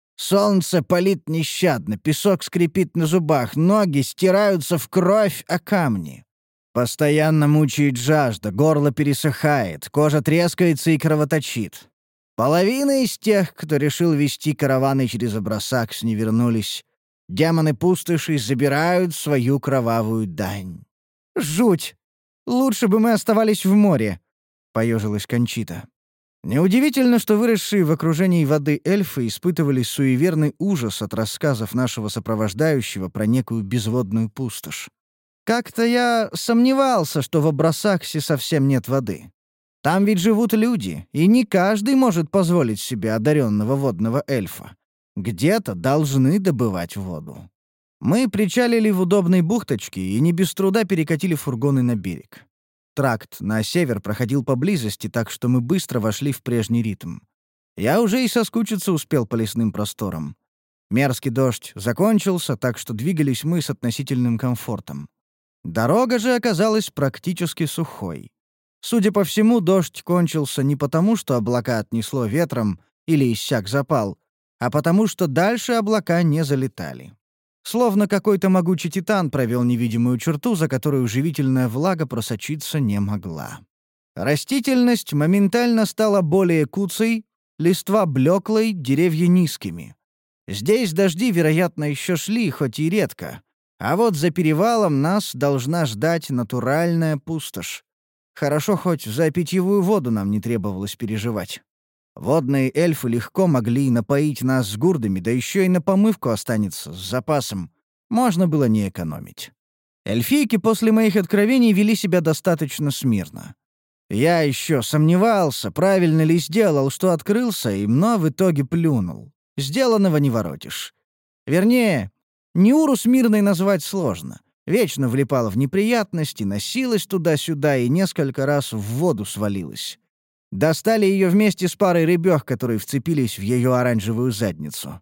Солнце палит нещадно, песок скрипит на зубах, ноги стираются в кровь о камни. Постоянно мучает жажда, горло пересыхает, кожа трескается и кровоточит. Половина из тех, кто решил вести караваны через Абрасакс, не вернулись. Демоны пустоши забирают свою кровавую дань». «Жуть! Лучше бы мы оставались в море», — поежилась Кончита. Неудивительно, что выросшие в окружении воды эльфы испытывали суеверный ужас от рассказов нашего сопровождающего про некую безводную пустошь. Как-то я сомневался, что в Абрасаксе совсем нет воды. Там ведь живут люди, и не каждый может позволить себе одаренного водного эльфа. Где-то должны добывать воду. Мы причалили в удобной бухточке и не без труда перекатили фургоны на берег. Тракт на север проходил поблизости, так что мы быстро вошли в прежний ритм. Я уже и соскучиться успел по лесным просторам. Мерзкий дождь закончился, так что двигались мы с относительным комфортом. Дорога же оказалась практически сухой. Судя по всему, дождь кончился не потому, что облака отнесло ветром или иссяк запал, а потому что дальше облака не залетали. Словно какой-то могучий титан провел невидимую черту, за которую живительная влага просочиться не могла. Растительность моментально стала более куцей, листва блеклой, деревья низкими. Здесь дожди, вероятно, еще шли, хоть и редко. А вот за перевалом нас должна ждать натуральная пустошь. Хорошо, хоть за питьевую воду нам не требовалось переживать. Водные эльфы легко могли напоить нас с гурдами, да еще и на помывку останется с запасом. Можно было не экономить. Эльфийки после моих откровений вели себя достаточно смирно. Я еще сомневался, правильно ли сделал, что открылся им, но в итоге плюнул. Сделанного не воротишь. Вернее, Неуру смирной назвать сложно. Вечно влипала в неприятности, носилась туда-сюда и несколько раз в воду свалилась. Достали ее вместе с парой рыбёх, которые вцепились в ее оранжевую задницу.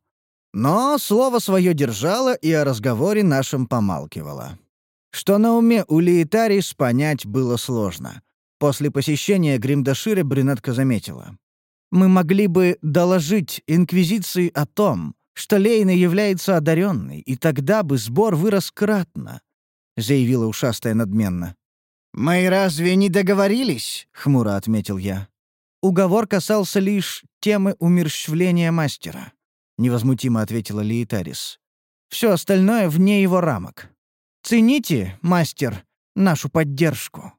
Но слово свое держала и о разговоре нашем помалкивала. Что на уме у Лиетарис понять было сложно. После посещения Гримдашира брюнетка заметила. «Мы могли бы доложить Инквизиции о том, что Лейна является одаренной, и тогда бы сбор вырос кратно», — заявила ушастая надменно. «Мы разве не договорились?» — хмуро отметил я. «Уговор касался лишь темы умерщвления мастера», — невозмутимо ответила Лиетарис. «Все остальное вне его рамок. Цените, мастер, нашу поддержку».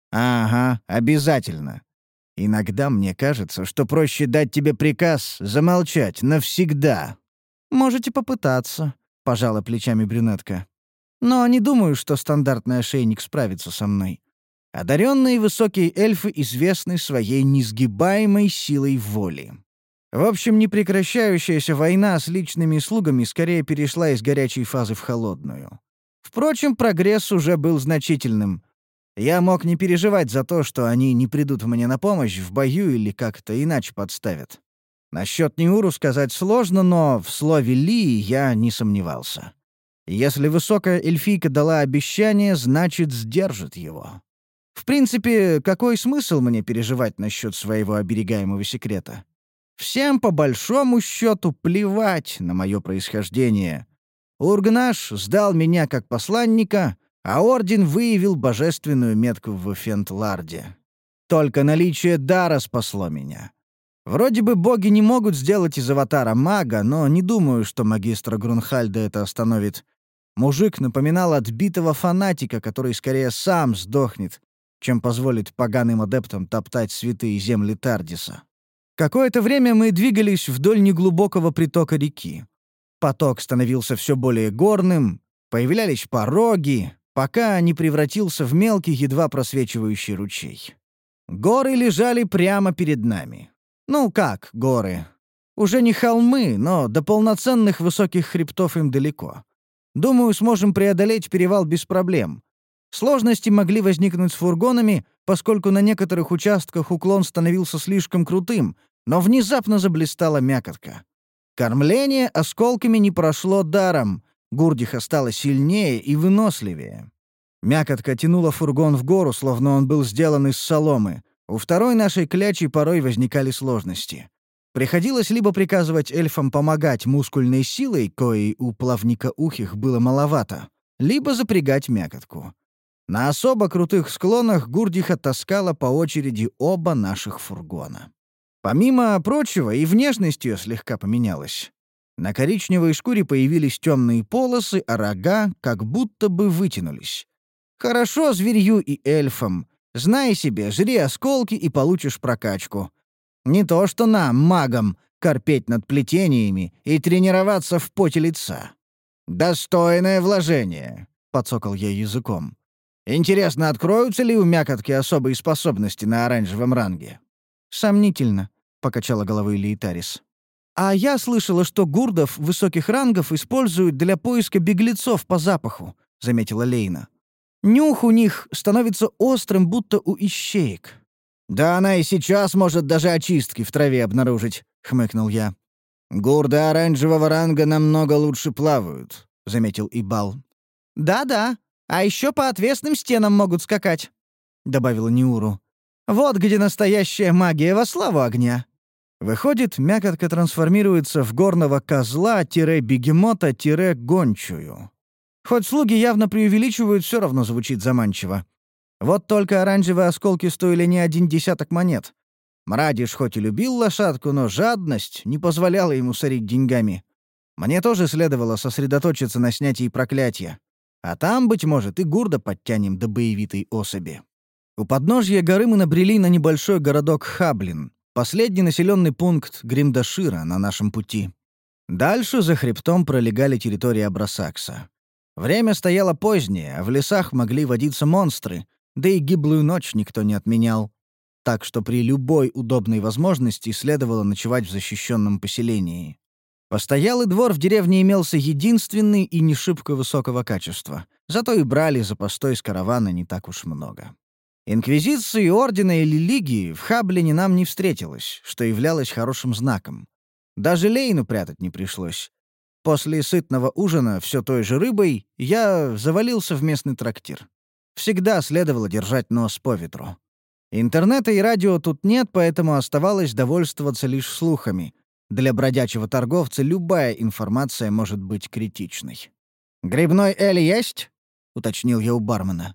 «Ага, обязательно. Иногда мне кажется, что проще дать тебе приказ замолчать навсегда». «Можете попытаться», — пожала плечами брюнетка. «Но не думаю, что стандартный ошейник справится со мной. Одаренные высокие эльфы известны своей несгибаемой силой воли. В общем, непрекращающаяся война с личными слугами скорее перешла из горячей фазы в холодную. Впрочем, прогресс уже был значительным. Я мог не переживать за то, что они не придут мне на помощь в бою или как-то иначе подставят. Насчет Ниуру сказать сложно, но в слове Лии я не сомневался. Если высокая эльфийка дала обещание, значит, сдержит его. В принципе, какой смысл мне переживать насчет своего оберегаемого секрета? Всем по большому счету плевать на мое происхождение. Ургнаш сдал меня как посланника, а Орден выявил божественную метку в Фентларде. Только наличие дара спасло меня. Вроде бы боги не могут сделать из аватара мага, но не думаю, что магистра Грунхальда это остановит. Мужик напоминал отбитого фанатика, который скорее сам сдохнет, чем позволит поганым адептам топтать святые земли Тардиса. Какое-то время мы двигались вдоль неглубокого притока реки. Поток становился все более горным, появлялись пороги, пока не превратился в мелкий, едва просвечивающий ручей. Горы лежали прямо перед нами. Ну как горы? Уже не холмы, но до полноценных высоких хребтов им далеко. Думаю, сможем преодолеть перевал без проблем. Сложности могли возникнуть с фургонами, поскольку на некоторых участках уклон становился слишком крутым, но внезапно заблистала мякотка. Кормление осколками не прошло даром, Гурдиха стала сильнее и выносливее. Мякотка тянула фургон в гору, словно он был сделан из соломы. У второй нашей клячи порой возникали сложности. Приходилось либо приказывать эльфам помогать мускульной силой, коей у плавникоухих было маловато, либо запрягать мякотку. На особо крутых склонах Гурдиха таскала по очереди оба наших фургона. Помимо прочего, и внешность ее слегка поменялась. На коричневой шкуре появились темные полосы, а рога как будто бы вытянулись. Хорошо зверью и эльфам. Знай себе, жри осколки и получишь прокачку. Не то что нам, магам, корпеть над плетениями и тренироваться в поте лица. «Достойное вложение», — подсокал я языком. «Интересно, откроются ли у мякотки особые способности на оранжевом ранге?» «Сомнительно», — покачала головой Лиетарис. «А я слышала, что гурдов высоких рангов используют для поиска беглецов по запаху», — заметила Лейна. «Нюх у них становится острым, будто у ищеек». «Да она и сейчас может даже очистки в траве обнаружить», — хмыкнул я. «Гурды оранжевого ранга намного лучше плавают», — заметил Ибал. «Да-да, а еще по отвесным стенам могут скакать», — добавила Ниуру. «Вот где настоящая магия во славу огня». Выходит, мякотка трансформируется в горного козла-бегемота-гончую. Хоть слуги явно преувеличивают, все равно звучит заманчиво. Вот только оранжевые осколки стоили не один десяток монет. Мрадиш хоть и любил лошадку, но жадность не позволяла ему сорить деньгами. Мне тоже следовало сосредоточиться на снятии проклятия. А там, быть может, и гурда подтянем до боевитой особи. У подножья горы мы набрели на небольшой городок Хаблин, последний населенный пункт Гримдашира на нашем пути. Дальше за хребтом пролегали территории Абрасакса. Время стояло позднее, а в лесах могли водиться монстры, да и гиблую ночь никто не отменял. Так что при любой удобной возможности следовало ночевать в защищенном поселении. Постоялый двор в деревне имелся единственный и не шибко высокого качества, зато и брали за постой с каравана не так уж много. Инквизиции, ордена или лиги в Хаблине нам не встретилось, что являлось хорошим знаком. Даже Лейну прятать не пришлось. После сытного ужина все той же рыбой я завалился в местный трактир. Всегда следовало держать нос по ветру. Интернета и радио тут нет, поэтому оставалось довольствоваться лишь слухами. Для бродячего торговца любая информация может быть критичной. «Грибной эль есть?» — уточнил я у бармена.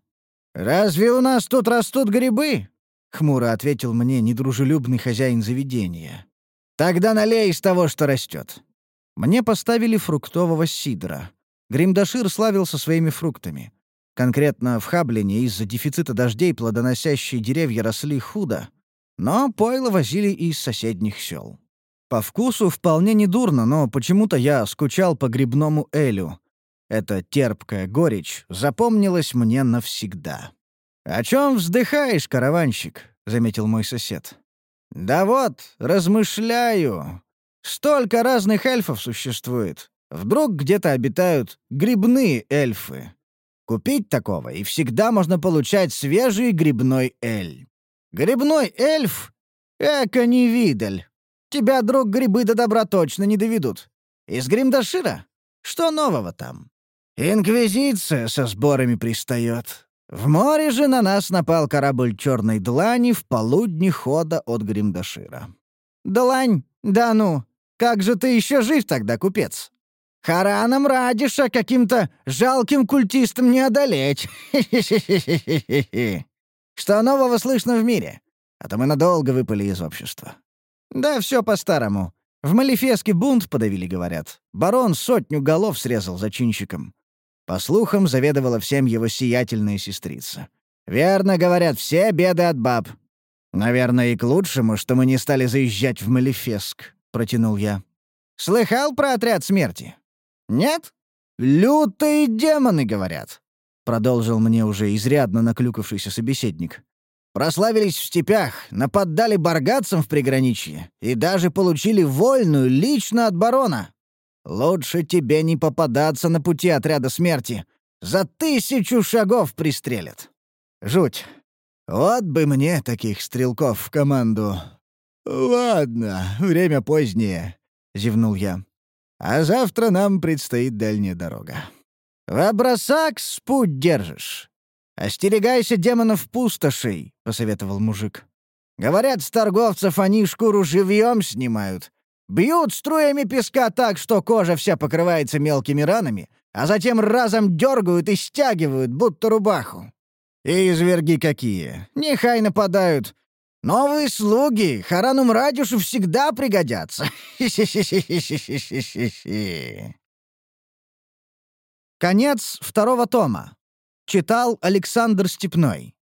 «Разве у нас тут растут грибы?» — хмуро ответил мне недружелюбный хозяин заведения. «Тогда налей из того, что растет». Мне поставили фруктового сидра. Гримдашир славился своими фруктами. Конкретно в Хаблине из-за дефицита дождей плодоносящие деревья росли худо, но пойло возили из соседних сел. По вкусу вполне недурно, но почему-то я скучал по грибному элю. Эта терпкая горечь запомнилась мне навсегда. «О чем вздыхаешь, караванщик?» — заметил мой сосед. «Да вот, размышляю. Столько разных эльфов существует. Вдруг где-то обитают грибные эльфы. Купить такого, и всегда можно получать свежий грибной эль. Грибной эльф? Эка невидаль. Тебя, друг, грибы до добра точно не доведут. Из Гримдашира? Что нового там? Инквизиция со сборами пристает. В море же на нас напал корабль Черной Длани в полудне хода от Гримдашира. Длань? Да ну! Как же ты еще жив тогда, купец? Хараном Радиша каким-то жалким культистам не одолеть. Что нового слышно в мире? А то мы надолго выпали из общества. Да все по-старому. В Малефеске бунт подавили, говорят. Барон 100 голов срезал зачинщиком. По слухам, заведовала всем его сиятельная сестрица. Верно, говорят, все беды от баб. Наверное, и к лучшему, что мы не стали заезжать в Малефеск, протянул я. Слыхал про отряд смерти? Нет? Лютые демоны, говорят, продолжил мне уже изрядно наклюкавшийся собеседник. Прославились в степях, нападали баргатцам в приграничье и даже получили вольную лично от барона. Лучше тебе не попадаться на пути отряда смерти. За 1000 шагов пристрелят. Жуть. Вот бы мне таких стрелков в команду. Ладно, время позднее, зевнул я. А завтра нам предстоит дальняя дорога. В Абрасакс путь держишь. «Остерегайся демонов-пустошей», — посоветовал мужик. «Говорят, с торговцев они шкуру живьем снимают. Бьют струями песка так, что кожа вся покрывается мелкими ранами, а затем разом дергают и стягивают, будто рубаху. И изверги какие! Нехай нападают. Новые слуги Харанум Радюшу всегда пригодятся». Конец 2 тома. Читал Александр Степной.